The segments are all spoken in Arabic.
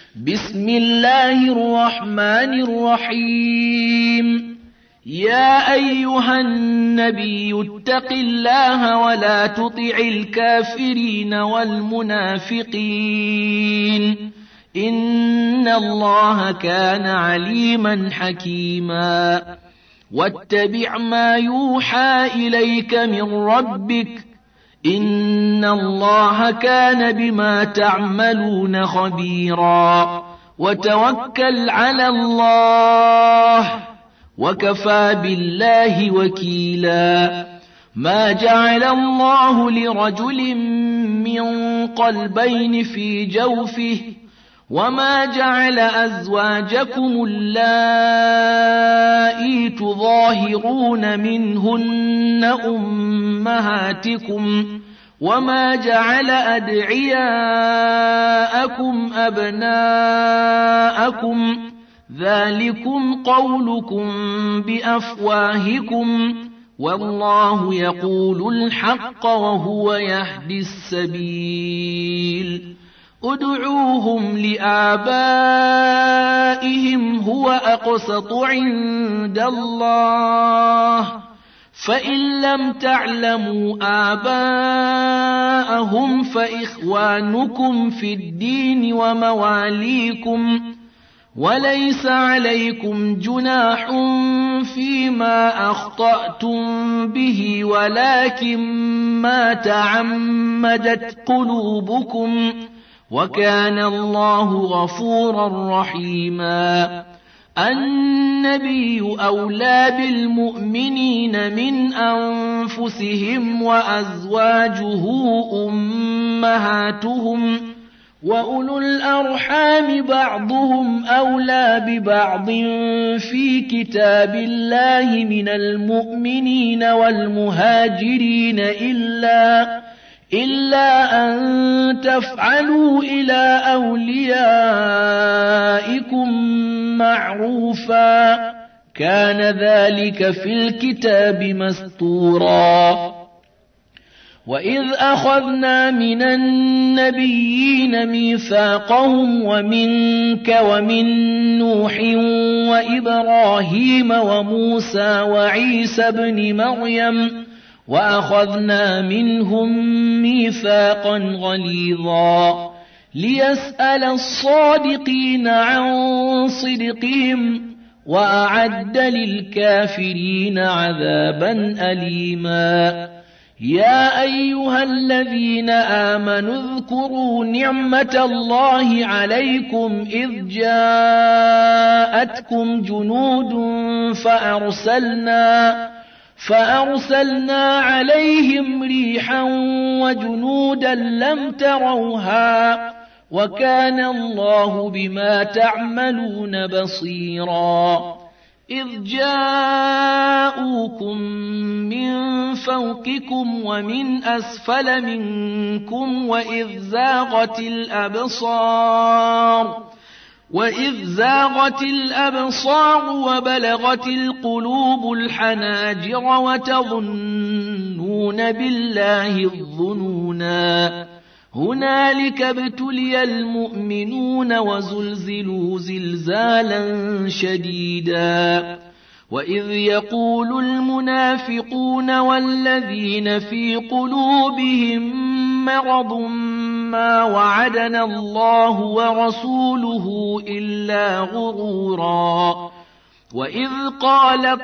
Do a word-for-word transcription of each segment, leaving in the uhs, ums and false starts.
بسم الله الرحمن الرحيم. يا أيها النبي اتق الله ولا تطع الكافرين والمنافقين إن الله كان عليما حكيما. واتبع ما يوحى إليك من ربك إن الله كان بما تعملون خبيرا. وتوكل على الله وكفى بالله وكيلا. ما جعل الله لرجل من قلبين في جوفه وما جعل أزواجكم اللائي تظاهرون منهن أمهاتكم وما جعل أدعياءكم أبناءكم ذلكم قولكم بأفواهكم والله يقول الحق وهو يهدي السبيل. ادعوهم لآبائهم هو أقسط عند الله فإن لم تعلموا آباءهم فإخوانكم في الدين ومواليكم وليس عليكم جناح فيما أخطأتم به ولكن ما تعمدت قلوبكم وكان الله غفورا رحيما. النبي أولى بالمؤمنين من أنفسهم وأزواجه أمهاتهم وأولو الأرحام بعضهم أولى ببعض في كتاب الله من المؤمنين والمهاجرين إلا إلا أن تفعلوا إلى أوليائكم معروفا كان ذلك في الكتاب مسطورا. وإذ أخذنا من النبيين ميثاقهم ومنك ومن نوح وإبراهيم وموسى وعيسى بن مريم وأخذنا منهم ميثاقا غليظا ليسأل الصادقين عن صدقهم وأعد للكافرين عذابا أليما. يا أيها الذين آمنوا اذكروا نعمة الله عليكم إذ جاءتكم جنود فأرسلنا فأرسلنا عليهم ريحا وجنودا لم تروها وكان الله بما تعملون بصيرا. إذ جاءوكم من فوقكم ومن أسفل منكم وإذ زاغت الأبصار وإذ زاغت الأبصار وبلغت القلوب الحناجر وتظنون بالله الظنونا هنالك ابتلي المؤمنون وزلزلوا زلزالا شديدا. وإذ يقول المنافقون والذين في قلوبهم مرض ما وعدنا الله ورسوله إلا غرورا. وإذ قالت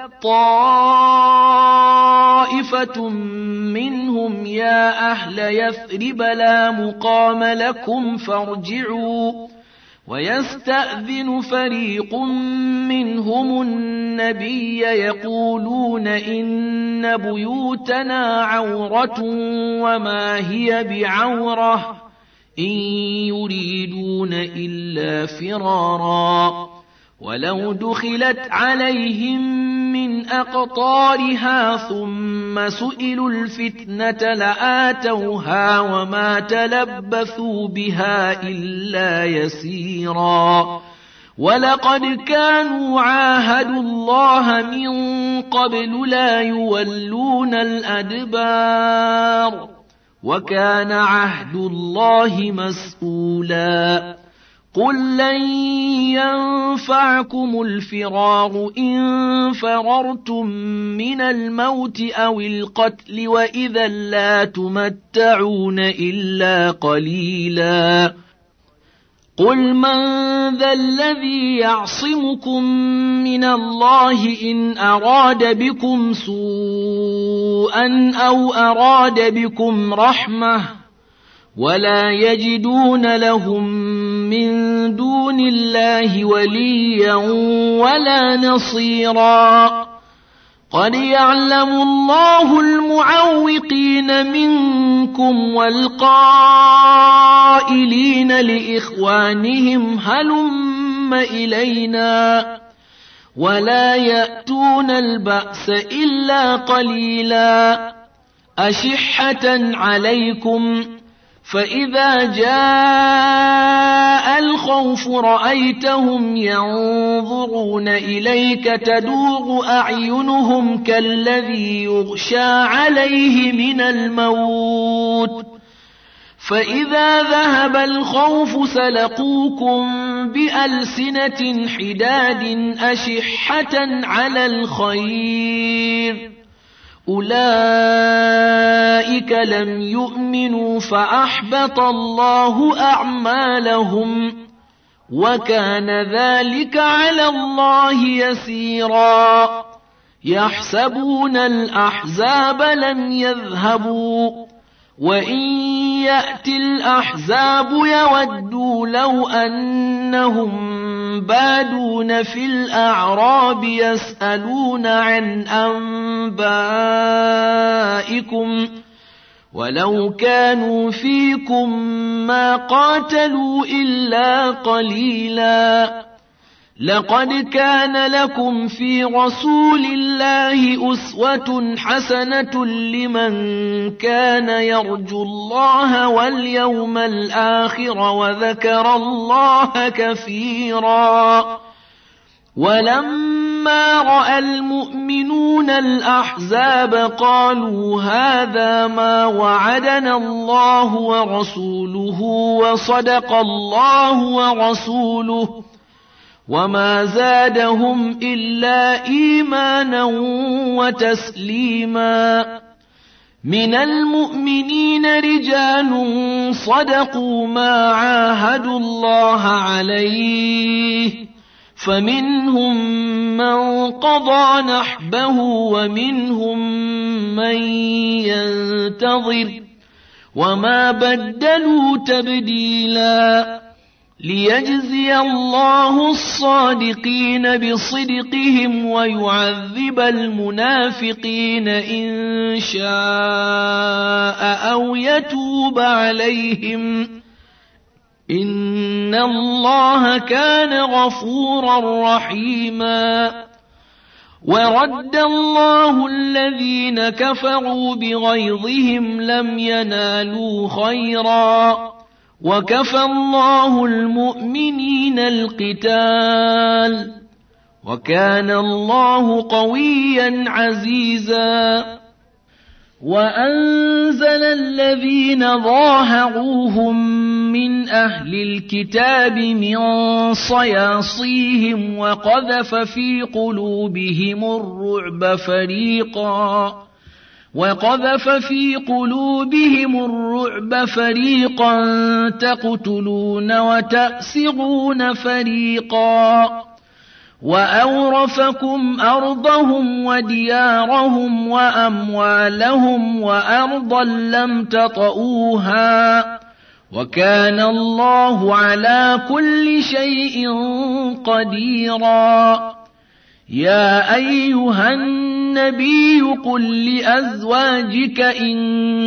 طائفة منهم يا أهل يثرب لا مقام لكم فارجعوا ويستأذن فريق منهم النبي يقولون إن بيوتنا عورة وما هي بعورة إن يريدون إلا فرارا. ولو دخلت عليهم من أقطارها ثم سئلوا الفتنة لآتوها وما تلبثوا بها إلا يسيرا. ولقد كانوا عاهدوا الله من قبل لا يولون الأدبار وكان عهد الله مسؤولا. قل لن ينفعكم الفرار إن فررتم من الموت أو القتل وإذا لا تمتعون إلا قليلا قل من ذا الذي يعصمكم من الله إن أراد بكم سوءا أو أراد بكم رحمة ولا يجدون لهم من دون الله وليا ولا نصيرا قد يعلم الله المعوقين منكم والقائلين لإخوانهم هلم إلينا ولا يأتون البأس إلا قليلا أشحة عليكم فإذا جاء الخوف رأيتهم ينظرون إليك تدور أعينهم كالذي يغشى عليه من الموت فإذا ذهب الخوف سلقوكم بألسنة حداد أشحة على الخير أولئك لم يؤمنوا فأحبط الله أعمالهم وكان ذلك على الله يسيرا يحسبون الأحزاب لم يذهبوا وإن يأتي الأحزاب يودوا لو أنهم بادون في الأعراب يسألون عن أنبائكم ولو كانوا فيكم ما قاتلوا إلا قليلا لقد كان لكم في رسول الله أسوة حسنة لمن كان يرجو الله واليوم الآخر وذكر الله كثيرا ولما رأى المؤمنون الأحزاب قالوا هذا ما وعدنا الله ورسوله وصدق الله ورسوله وما زادهم إلا إيمانا وتسليما من المؤمنين رجال صدقوا ما عاهدوا الله عليه فمنهم من قضى نحبه ومنهم من ينتظر وما بدلوا تبديلا ليجزي الله الصادقين بصدقهم ويعذب المنافقين إن شاء أو يتوب عليهم إن الله كان غفورا رحيما ورد الله الذين كفروا بغيظهم لم ينالوا خيرا وكفى الله المؤمنين القتال وكان الله قويا عزيزا وأنزل الذين ظاهروهم من أهل الكتاب من صياصيهم وقذف في قلوبهم الرعب فريقا وقذف في قلوبهم الرعب فريقا تقتلون وتأسرون فريقا وأورثكم أرضهم وديارهم وأموالهم وأرضا لم تطئوها وكان الله على كل شيء قديرا يا أيها النبي قل لأزواجك إن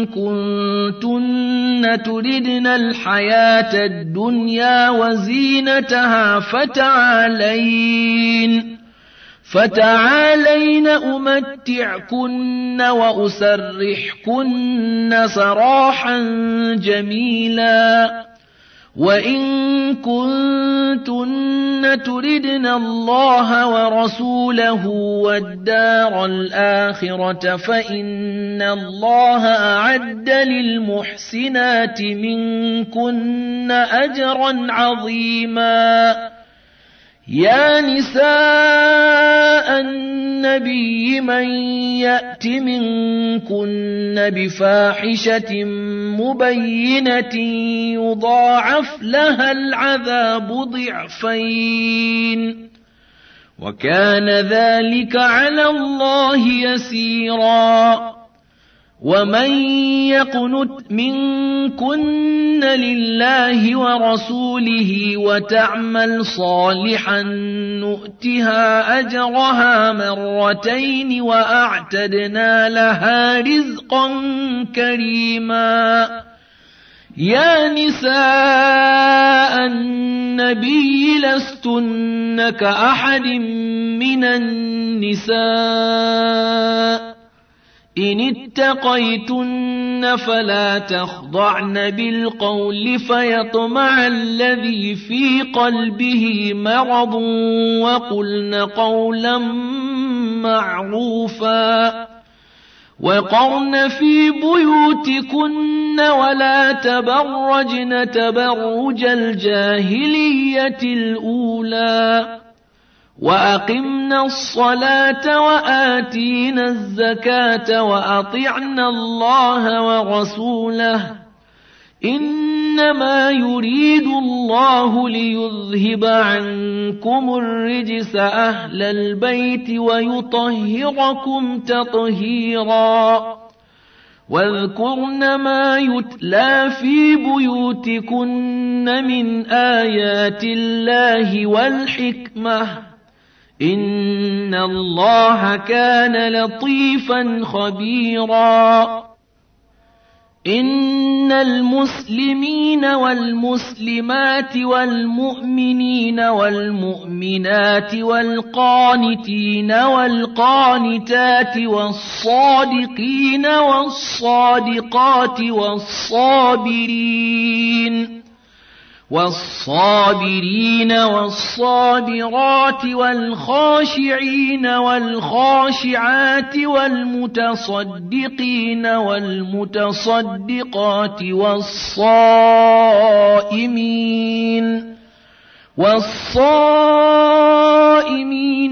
كنتن تردن الحياة الدنيا وزينتها فتعالين فتعالين أمتعكن وأسرحكن سراحا جميلا وإن كنتن كن تردن الله ورسوله والدار الآخرة فإن الله أعد للمحسنات منكن أجرا عظيما. يا نساء النبي من يأت منكن بفاحشة مبينة يضاعف لها العذاب ضعفين وكان ذلك على الله يسيرا. ومن يقنت منكن لله ورسوله وتعمل صالحا نؤتها أجرها مرتين وأعتدنا لها رزقا كريما. يا نساء النبي لستن كأحد من النساء إن اتقيتن فلا تخضعن بالقول فيطمع الذي في قلبه مرض وقلن قولا معروفا. وقرن في بيوتكن ولا تبرجن تبرج الجاهلية الأولى وأقمنا الصلاة وآتينا الزكاة وأطعنا الله ورسوله إنما يريد الله ليذهب عنكم الرجس أهل البيت ويطهركم تطهيرا. واذكرن ما يتلى في بيوتكن من آيات الله والحكمة إن الله كان لطيفا خبيرا. إن المسلمين والمسلمات والمؤمنين والمؤمنات والقانتين والقانتات والصادقين والصادقات والصابرين والصابرين والصابرات والخاشعين والخاشعات والمتصدقين والمتصدقات والصائمين والصائمين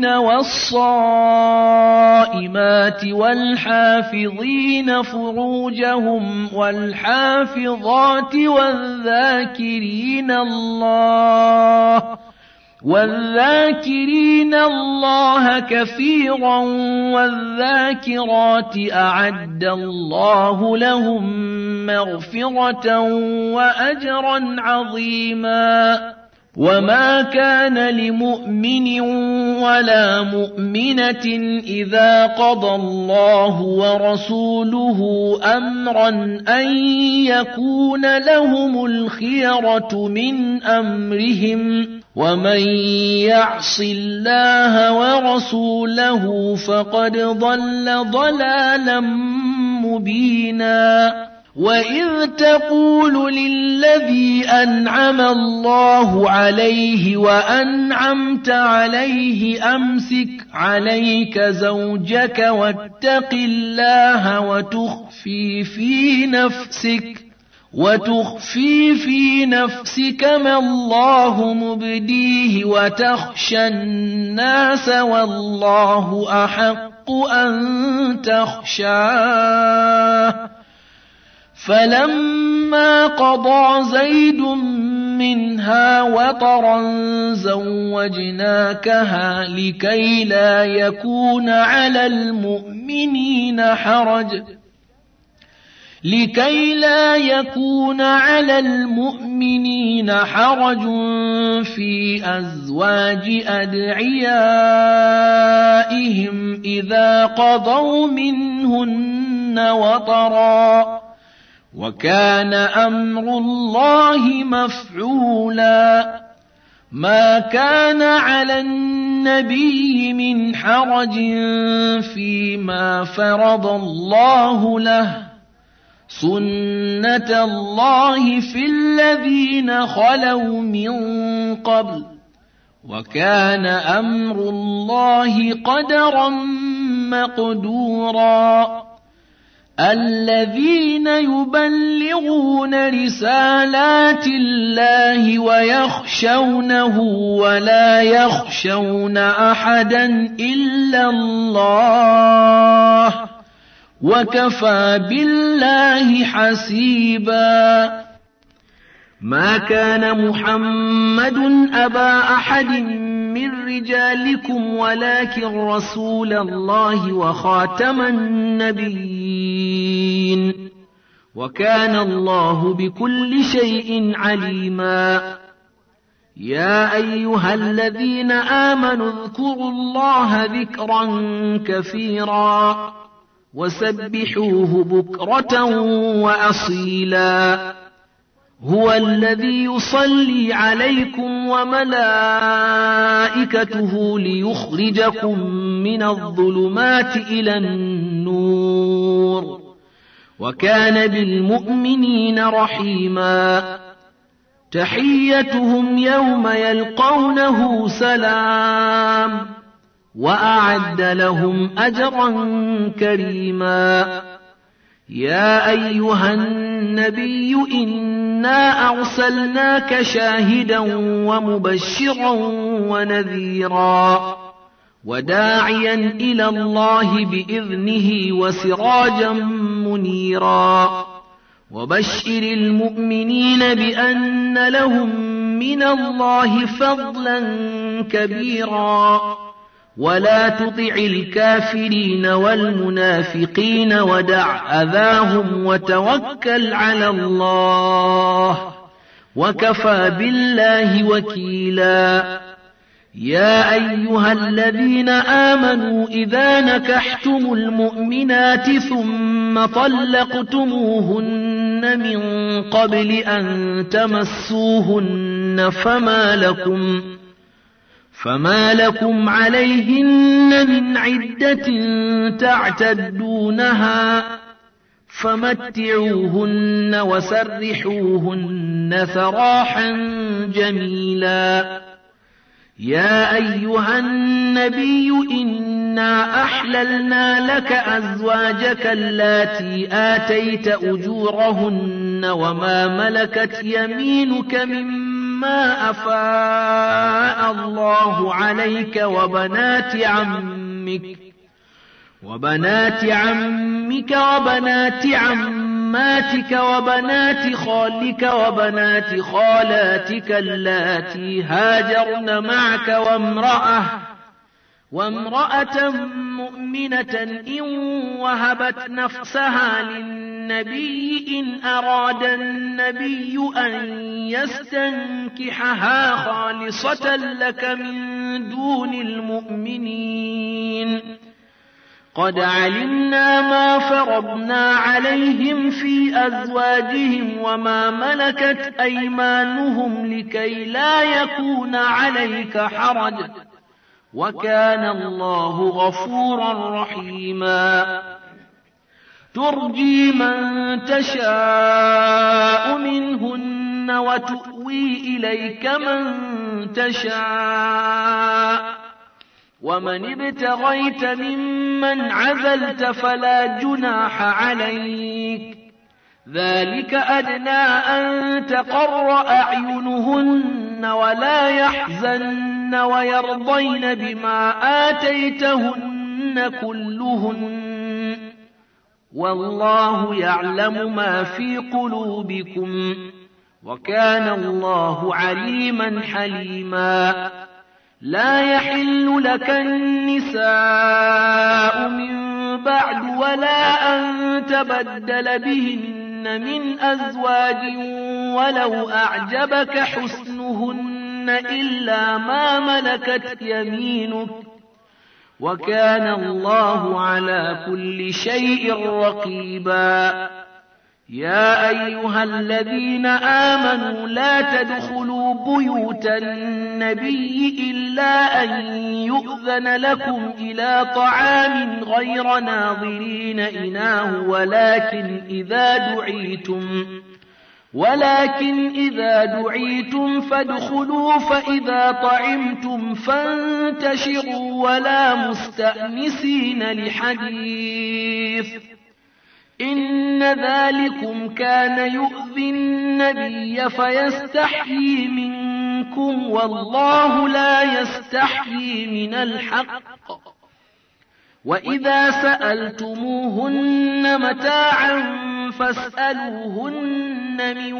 والصائمات والحافظين فروجهم والحافظات والذاكرين الله والذاكرين الله كثيرا والذاكرات أعد الله لهم مغفرة وأجرا عظيما. وما كان لمؤمن ولا مؤمنة إذا قضى الله ورسوله أمرا أن يكون لهم الخيرة من أمرهم ومن يعص الله ورسوله فقد ضل ضلالا مبينا. وإذ تقول للذي أنعم الله عليه وأنعمت عليه أمسك عليك زوجك واتق الله وتخفي في نفسك وتخفي في نفسك ما الله مبديه وتخشى الناس والله أحق أن تخشاه. فلما قضى زيد منها وطرا زوجناكها لكي لا يكون على المؤمنين حرج لكي لا يكون على المؤمنين حرج في أزواج أدعيائهم إذا قضوا منهن وطرا وكان أمر الله مفعولا. ما كان على النبي من حرج فيما فرض الله له سنة الله في الذين خلوا من قبل وكان أمر الله قدرا مقدورا الذين يبلغون رسالات الله ويخشونه ولا يخشون أحدا إلا الله وكفى بالله حسيبا ما كان محمد أبا أحد من رجالكم ولكن رسول الله وخاتم النبيين وكان الله بكل شيء عليما يا أيها الذين آمنوا اذكروا الله ذكرا كثيرا وسبحوه بكرة وأصيلا هو الذي يصلي عليكم وملائكته ليخرجكم من الظلمات إلى النور وكان بالمؤمنين رحيما تحيتهم يوم يلقونه سلام وأعد لهم أجرا كريما يا أيها النبي إنا أرسلناك شاهدا ومبشرا ونذيرا وداعيا إلى الله بإذنه وسراجا منيرا وبشر المؤمنين بأن لهم من الله فضلا كبيرا ولا تطع الكافرين والمنافقين ودع أذاهم وتوكل على الله وكفى بالله وكيلا يا أيها الذين آمنوا إذا نكحتم المؤمنات ثم طلقتموهن من قبل أن تمسوهن فما لكم فما لكم عليهن من عدة تعتدونها فمتعوهن وسرحوهن سراحا جميلا يا أيها النبي إنا أحللنا لك أزواجك اللاتي آتيت أجورهن وما ملكت يمينك مما أفاء الله عليك وبنات عمك وبنات عمك وبنات عماتك وبنات خالك وبنات خالاتك اللاتي هاجرن معك وامرأة وامرأة مؤمنة إن وهبت نفسها للنبي إن أراد النبي أن يستنكحها خالصة لك من دون المؤمنين قد علمنا ما فرضنا عليهم في أزواجهم وما ملكت أيمانهم لكي لا يكون عليك حرج وكان الله غفورا رحيما ترجي من تشاء منهن وتؤوي إليك من تشاء ومن ابتغيت ممن عزلت فلا جناح عليك ذلك أدنى أن تقر أعينهن ولا يحزن ويرضين بما آتيتهن كلهن والله يعلم ما في قلوبكم وكان الله عليما حليما لا يحل لك النساء من بعد ولا أن تبدل بهن من أزواج ولو أعجبك حسنهن إلا ما ملكت يمينك وكان الله على كل شيء رقيبا يا أيها الذين آمنوا لا تدخلوا بيوت النبي إلا أن يؤذن لكم إلى طعام غير ناظرين إناه ولكن إذا دعيتم ولكن إذا دعيتم فادخلوا فإذا طعمتم فانتشروا ولا مستأنسين لحديث إن ذلكم كان يؤذي النبي فيستحيي منكم والله لا يستحيي من الحق وإذا سألتموهن متاعا فاسألوهن من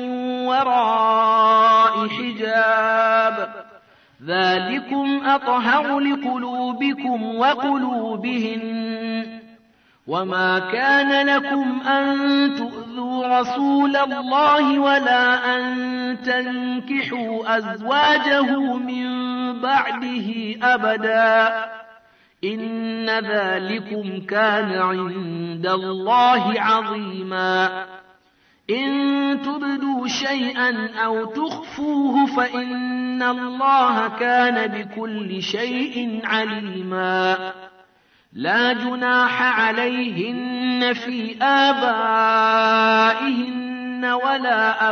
وراء حجاب ذلكم أطهر لقلوبكم وقلوبهن وما كان لكم أن تؤذوا رسول الله ولا أن تنكحوا أزواجه من بعده أبدا إن ذلكم كان عند الله عظيما إن تبدوا شيئا أو تخفوه فإن الله كان بكل شيء عليما لا جناح عليهن في آبائهن ولا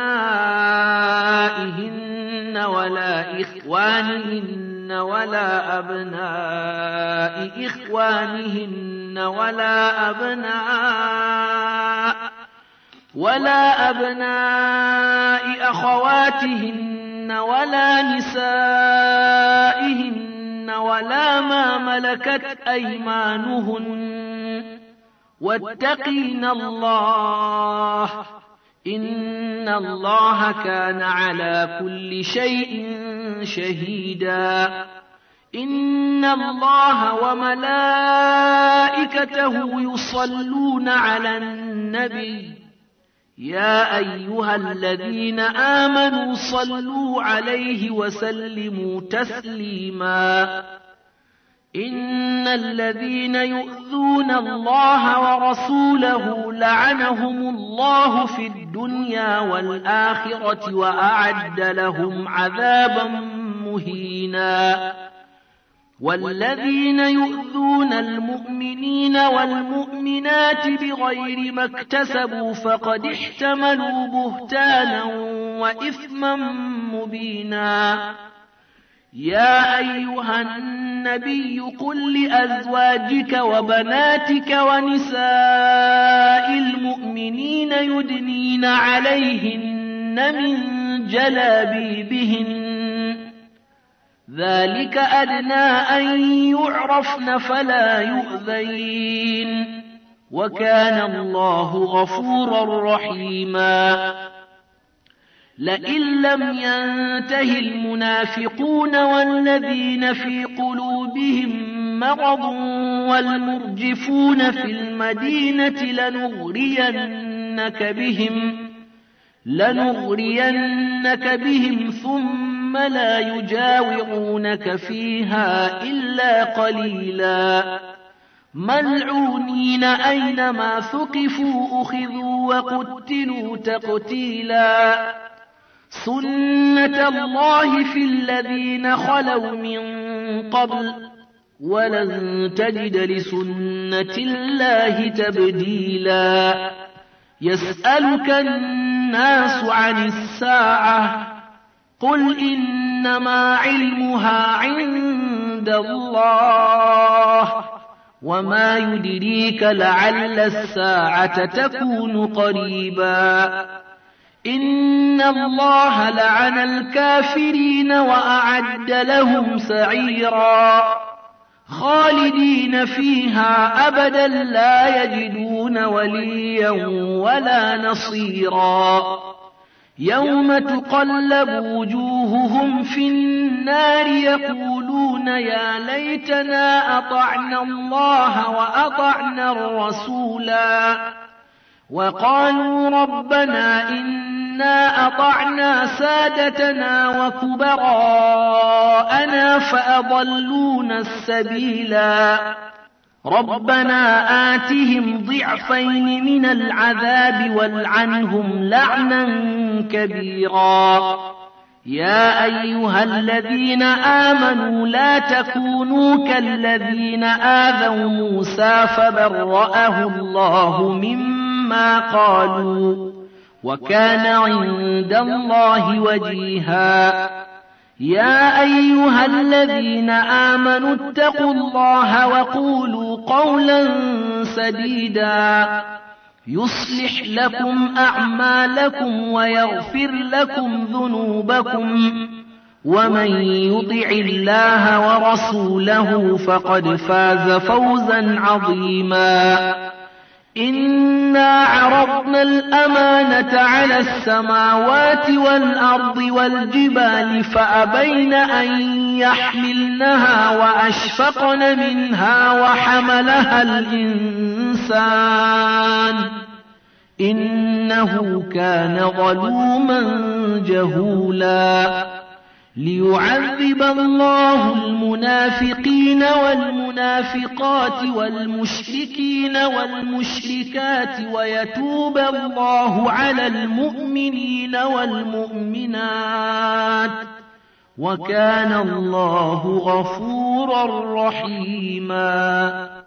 أبنائهن ولا إخوانهن ولا أبناء إخوانهن ولا أبناء ولا أبناء أخواتهن ولا نسائهن ولا ما ملكت أيمانهن واتقين الله إن الله كان على كل شيء شهيدا إن الله وملائكته يصلون على النبي يا أيها الذين آمنوا صلوا عليه وسلموا تسليما إن الذين يؤذون الله ورسوله لعنهم الله في الدنيا والآخرة وأعد لهم عذابا مهينا والذين يؤذون المؤمنين والمؤمنات بغير ما اكتسبوا فقد احتملوا بهتانا وإثما مبينا يا أيها النبي قل لأزواجك وبناتك ونساء المؤمنين يدنين عليهن من جلابيبهن ذلك أدنى أن يعرفن فلا يؤذين وكان الله غفورا رحيما لئن لم ينته المنافقون والذين في قلوبهم مرض والمرجفون في المدينة لنغرينك بهم لنغرينك بهم ثم لا يجاورونك فيها إلا قليلا ملعونين أينما ثقفوا أخذوا وقتلوا تقتيلا سنة الله في الذين خلوا من قبل ولن تجد لسنة الله تبديلا يسألك الناس عن الساعة قل إنما علمها عند الله وما يدريك لعل الساعة تكون قريبا إن الله لعن الكافرين وأعد لهم سعيرا خالدين فيها أبدا لا يجدون وليا ولا نصيرا يوم تقلب وجوههم في النار يقولون يا ليتنا أطعنا الله وأطعنا الرسولا وقالوا ربنا إنا أطعنا سادتنا وكبراءنا فأضلونا السبيلا ربنا آتهم ضعفين من العذاب والعنهم لعنا كبيرا يا أيها الذين آمنوا لا تكونوا كالذين آذوا موسى فبرأه الله مما قالوا وكان عند الله وجيها. يا أيها الذين آمنوا اتقوا الله وقولوا قولا سديدا يصلح لكم أعمالكم ويغفر لكم ذنوبكم ومن يطع الله ورسوله فقد فاز فوزا عظيما. إنا عرضنا الأمانة على السماوات والأرض والجبال فأبين أن يحملنها وأشفقن منها وحملها الإنسان إنه كان ظلوما جهولا. ليعذب الله المنافقين والمنافقات والمشركين والمشركات ويتوب الله على المؤمنين والمؤمنات وكان الله غفورا رحيما.